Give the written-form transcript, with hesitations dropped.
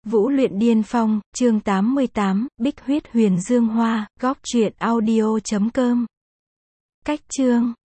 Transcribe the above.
Vũ luyện điên phong, chương 88, Bích huyết huyền dương hoa, góc truyện audio.com. Cách chương